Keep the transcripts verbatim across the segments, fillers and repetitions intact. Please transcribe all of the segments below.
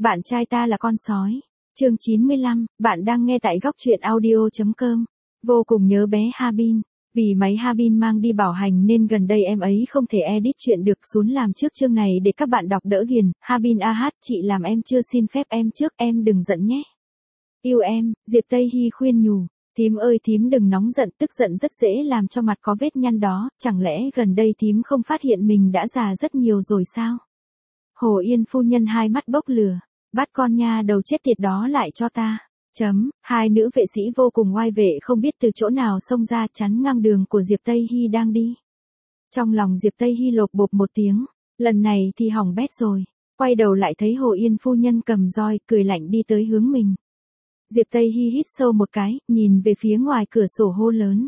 Bạn trai ta là con sói. Chương chín mươi lăm, bạn đang nghe tại góc truyện audio chấm com. Vô cùng nhớ bé Habin. Vì máy Habin mang đi bảo hành nên gần đây em ấy không thể edit chuyện được, xuống làm trước chương này để các bạn đọc đỡ ghiền. Habin a hát, chị làm em chưa xin phép em trước, em đừng giận nhé. Yêu em, Diệp Tây Hy khuyên nhủ. Thím ơi thím đừng nóng giận, tức giận rất dễ làm cho mặt có vết nhăn đó, chẳng lẽ gần đây thím không phát hiện mình đã già rất nhiều rồi sao? Hồ Yên phu nhân hai mắt bốc lửa. Bắt con nha đầu chết tiệt đó lại cho ta. Chấm, hai nữ vệ sĩ vô cùng oai vệ không biết từ chỗ nào xông ra chắn ngang đường của Diệp Tây Hy đang đi. Trong lòng Diệp Tây Hy lột bột một tiếng, lần này thì hỏng bét rồi. Quay đầu lại thấy Hồ Yên phu nhân cầm roi, cười lạnh đi tới hướng mình. Diệp Tây Hy hít sâu một cái, nhìn về phía ngoài cửa sổ hô lớn.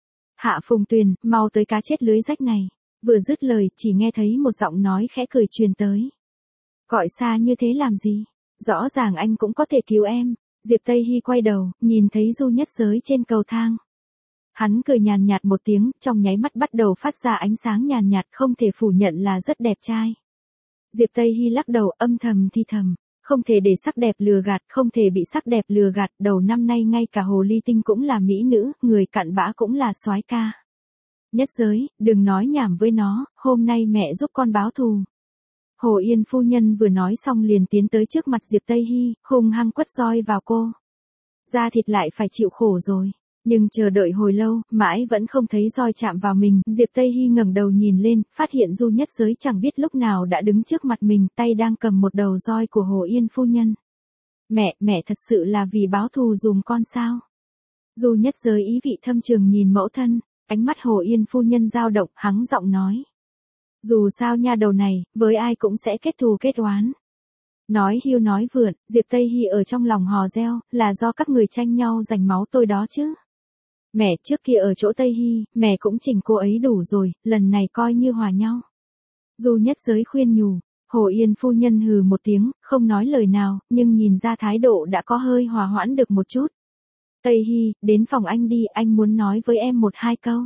Hạ Phùng Tuyền, mau tới cá chết lưới rách này. Vừa dứt lời, chỉ nghe thấy một giọng nói khẽ cười truyền tới. Gọi xa như thế làm gì? Rõ ràng anh cũng có thể cứu em. Diệp Tây Hy quay đầu, nhìn thấy Du Nhất Giới trên cầu thang. Hắn cười nhàn nhạt một tiếng, trong nháy mắt bắt đầu phát ra ánh sáng nhàn nhạt, không thể phủ nhận là rất đẹp trai. Diệp Tây Hy lắc đầu âm thầm thi thầm. Không thể để sắc đẹp lừa gạt, không thể bị sắc đẹp lừa gạt, đầu năm nay ngay cả Hồ Ly Tinh cũng là mỹ nữ, người cặn bã cũng là soái ca. Nhất Giới, đừng nói nhảm với nó, hôm nay mẹ giúp con báo thù. Hồ Yên phu nhân vừa nói xong liền tiến tới trước mặt Diệp Tây Hy, hung hăng quất roi vào cô. Da thịt lại phải chịu khổ rồi. Nhưng chờ đợi hồi lâu, mãi vẫn không thấy roi chạm vào mình. Diệp Tây Hy ngẩng đầu nhìn lên, phát hiện Du Nhất Giới chẳng biết lúc nào đã đứng trước mặt mình, tay đang cầm một đầu roi của Hồ Yên phu nhân. Mẹ, mẹ thật sự là vì báo thù dùm con sao? Du Nhất Giới ý vị thâm trường nhìn mẫu thân, ánh mắt Hồ Yên phu nhân dao động, hắng giọng nói. Dù sao nha đầu này, với ai cũng sẽ kết thù kết oán. Nói hiu nói vượn, Diệp Tây Hy ở trong lòng hò reo, là do các người tranh nhau giành máu tôi đó chứ. Mẹ trước kia ở chỗ Tây Hy, mẹ cũng chỉnh cô ấy đủ rồi, lần này coi như hòa nhau. Du Nhất Giới khuyên nhủ, Hồ Yên phu nhân hừ một tiếng, không nói lời nào, nhưng nhìn ra thái độ đã có hơi hòa hoãn được một chút. Tây Hy, đến phòng anh đi, anh muốn nói với em một hai câu.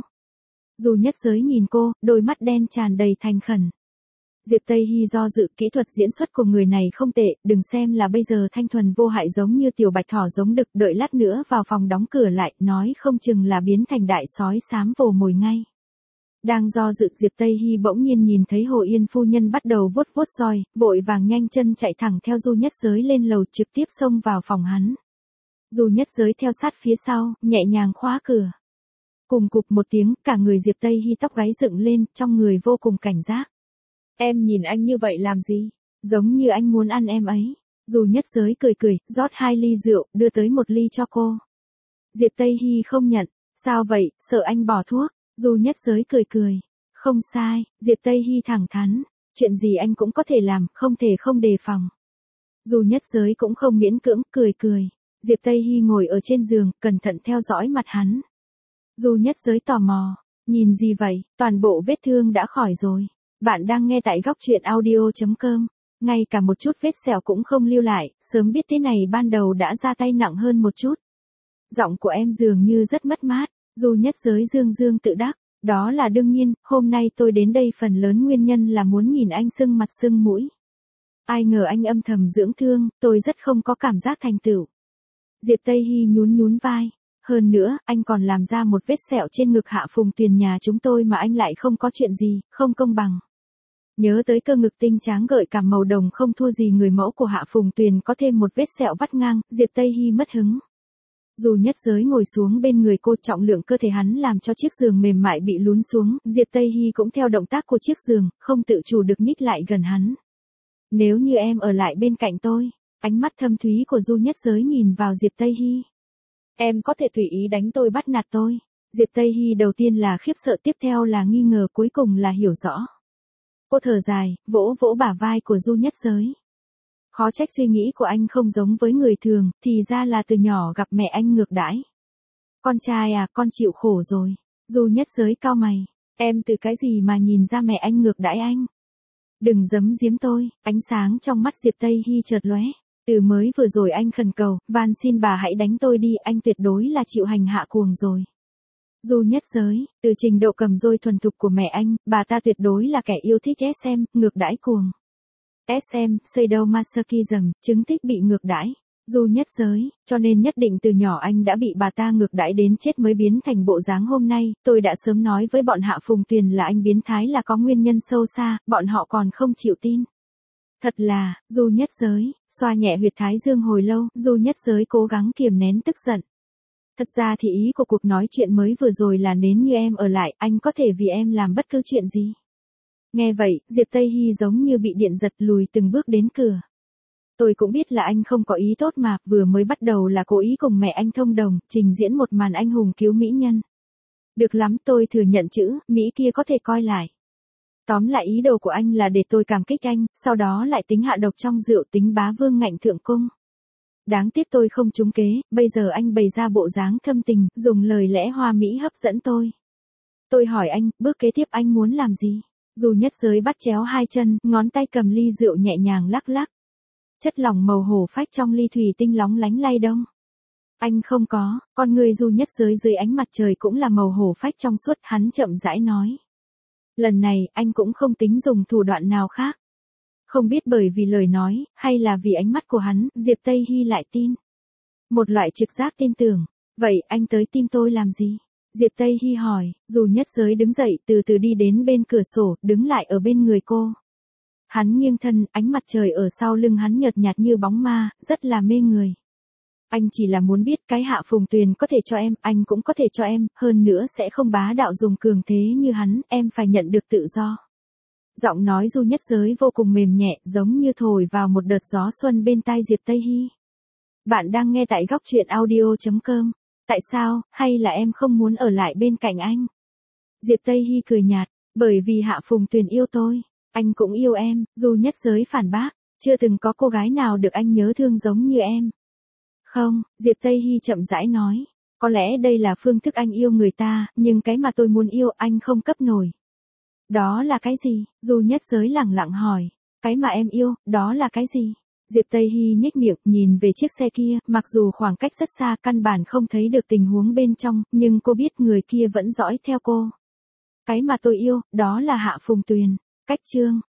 Du Nhất Giới nhìn cô, đôi mắt đen tràn đầy thành khẩn. Diệp Tây Hy do dự, kỹ thuật diễn xuất của người này không tệ, đừng xem là bây giờ thanh thuần vô hại giống như tiểu bạch thỏ giống đực, đợi lát nữa vào phòng đóng cửa lại, nói không chừng là biến thành đại sói xám vồ mồi ngay. Đang do dự, Diệp Tây Hy bỗng nhiên nhìn thấy Hồ Yên phu nhân bắt đầu vuốt vuốt roi, vội vàng nhanh chân chạy thẳng theo Du Nhất Giới lên lầu, trực tiếp xông vào phòng hắn. Du Nhất Giới theo sát phía sau, nhẹ nhàng khóa cửa. Cùng cục một tiếng, cả người Diệp Tây Hy tóc gáy dựng lên, trong người vô cùng cảnh giác. Em nhìn anh như vậy làm gì? Giống như anh muốn ăn em ấy. Du Nhất Giới cười cười, rót hai ly rượu, đưa tới một ly cho cô. Diệp Tây Hy không nhận. Sao vậy, sợ anh bỏ thuốc? Du Nhất Giới cười cười. Không sai, Diệp Tây Hy thẳng thắn. Chuyện gì anh cũng có thể làm, không thể không đề phòng. Du Nhất Giới cũng không miễn cưỡng, cười cười. Diệp Tây Hy ngồi ở trên giường, cẩn thận theo dõi mặt hắn. Du Nhất Giới tò mò. Nhìn gì vậy, toàn bộ vết thương đã khỏi rồi. Bạn đang nghe tại góc truyện audio chấm com. Ngay cả một chút vết sẹo cũng không lưu lại, sớm biết thế này ban đầu đã ra tay nặng hơn một chút. Giọng của em dường như rất mất mát. Du Nhất Giới dương dương tự đắc. Đó là đương nhiên, hôm nay tôi đến đây phần lớn nguyên nhân là muốn nhìn anh sưng mặt sưng mũi. Ai ngờ anh âm thầm dưỡng thương, tôi rất không có cảm giác thành tựu. Diệp Tây Hy nhún nhún vai. Hơn nữa, anh còn làm ra một vết sẹo trên ngực Hạ Phùng Tuyền nhà chúng tôi mà anh lại không có chuyện gì, không công bằng. Nhớ tới cơ ngực tinh tráng gợi cảm màu đồng không thua gì người mẫu của Hạ Phùng Tuyền có thêm một vết sẹo vắt ngang, Diệp Tây Hy mất hứng. Du Nhất Giới ngồi xuống bên người cô, trọng lượng cơ thể hắn làm cho chiếc giường mềm mại bị lún xuống, Diệp Tây Hy cũng theo động tác của chiếc giường, không tự chủ được nhích lại gần hắn. Nếu như em ở lại bên cạnh tôi, ánh mắt thâm thúy của Du Nhất Giới nhìn vào Diệp Tây Hy. Em có thể tùy ý đánh tôi bắt nạt tôi. Diệp Tây Hy đầu tiên là khiếp sợ, tiếp theo là nghi ngờ, cuối cùng là hiểu rõ. Cô thở dài, vỗ vỗ bả vai của Du Nhất Giới. Khó trách suy nghĩ của anh không giống với người thường, thì ra là từ nhỏ gặp mẹ anh ngược đãi. Con trai à, con chịu khổ rồi. Du Nhất Giới cau mày. Em từ cái gì mà nhìn ra mẹ anh ngược đãi anh? Đừng giấm giếm tôi. Ánh sáng trong mắt Diệp Tây Hy chợt lóe. Từ mới vừa rồi anh khẩn cầu, van xin bà hãy đánh tôi đi, anh tuyệt đối là chịu hành hạ cuồng rồi. Du Nhất Giới, từ trình độ cầm dôi thuần thục của mẹ anh, bà ta tuyệt đối là kẻ yêu thích ét em, ngược đãi cuồng. ét em, sadomasochism, chứng thích bị ngược đãi. Du nhất giới, cho nên nhất định từ nhỏ anh đã bị bà ta ngược đãi đến chết mới biến thành bộ dáng hôm nay, tôi đã sớm nói với bọn Hạ Phùng Tuyền là anh biến thái là có nguyên nhân sâu xa, bọn họ còn không chịu tin. Thật là, Du nhất giới, xoa nhẹ huyệt thái dương hồi lâu, Du nhất giới cố gắng kiềm nén tức giận. Thật ra thì ý của cuộc nói chuyện mới vừa rồi là nếu như em ở lại, anh có thể vì em làm bất cứ chuyện gì. Nghe vậy, Diệp Tây Hy giống như bị điện giật lùi từng bước đến cửa. Tôi cũng biết là anh không có ý tốt mà, vừa mới bắt đầu là cố ý cùng mẹ anh thông đồng, trình diễn một màn anh hùng cứu mỹ nhân. Được lắm, tôi thừa nhận chữ, Mỹ kia có thể coi lại. Tóm lại ý đồ của anh là để tôi cảm kích anh, sau đó lại tính hạ độc trong rượu, tính bá vương ngạnh thượng cung. Đáng tiếc tôi không trúng kế, bây giờ anh bày ra bộ dáng thâm tình, dùng lời lẽ hoa mỹ hấp dẫn tôi. Tôi hỏi anh, bước kế tiếp anh muốn làm gì? Du nhất giới bắt chéo hai chân, ngón tay cầm ly rượu nhẹ nhàng lắc lắc. Chất lỏng màu hổ phách trong ly thủy tinh lóng lánh lay đông. Anh không có, con người Du nhất giới dưới ánh mặt trời cũng là màu hổ phách trong suốt, hắn chậm rãi nói. Lần này, anh cũng không tính dùng thủ đoạn nào khác. Không biết bởi vì lời nói, hay là vì ánh mắt của hắn, Diệp Tây Hy lại tin. Một loại trực giác tin tưởng. Vậy anh tới tim tôi làm gì? Diệp Tây Hy hỏi, Du nhất giới đứng dậy từ từ đi đến bên cửa sổ, đứng lại ở bên người cô. Hắn nghiêng thân, ánh mặt trời ở sau lưng hắn nhợt nhạt như bóng ma, rất là mê người. Anh chỉ là muốn biết cái Hạ Phùng Tuyền có thể cho em, anh cũng có thể cho em, hơn nữa sẽ không bá đạo dùng cường thế như hắn, em phải nhận được tự do. Giọng nói Du nhất giới vô cùng mềm nhẹ, giống như thổi vào một đợt gió xuân bên tai Diệp Tây Hy. Bạn đang nghe tại góc truyện audio chấm com. Tại sao, hay là em không muốn ở lại bên cạnh anh? Diệp Tây Hy cười nhạt, bởi vì Hạ Phùng Tuyền yêu tôi, anh cũng yêu em, Du nhất giới phản bác, chưa từng có cô gái nào được anh nhớ thương giống như em. Không, Diệp Tây Hy chậm rãi nói, có lẽ đây là phương thức anh yêu người ta, nhưng cái mà tôi muốn yêu anh không cấp nổi. Đó là cái gì? Du nhất giới lẳng lặng hỏi, cái mà em yêu, đó là cái gì? Diệp Tây Hy nhếch miệng, nhìn về chiếc xe kia, mặc dù khoảng cách rất xa, căn bản không thấy được tình huống bên trong, nhưng cô biết người kia vẫn dõi theo cô. Cái mà tôi yêu, đó là Hạ Phùng Tuyền. Cách chương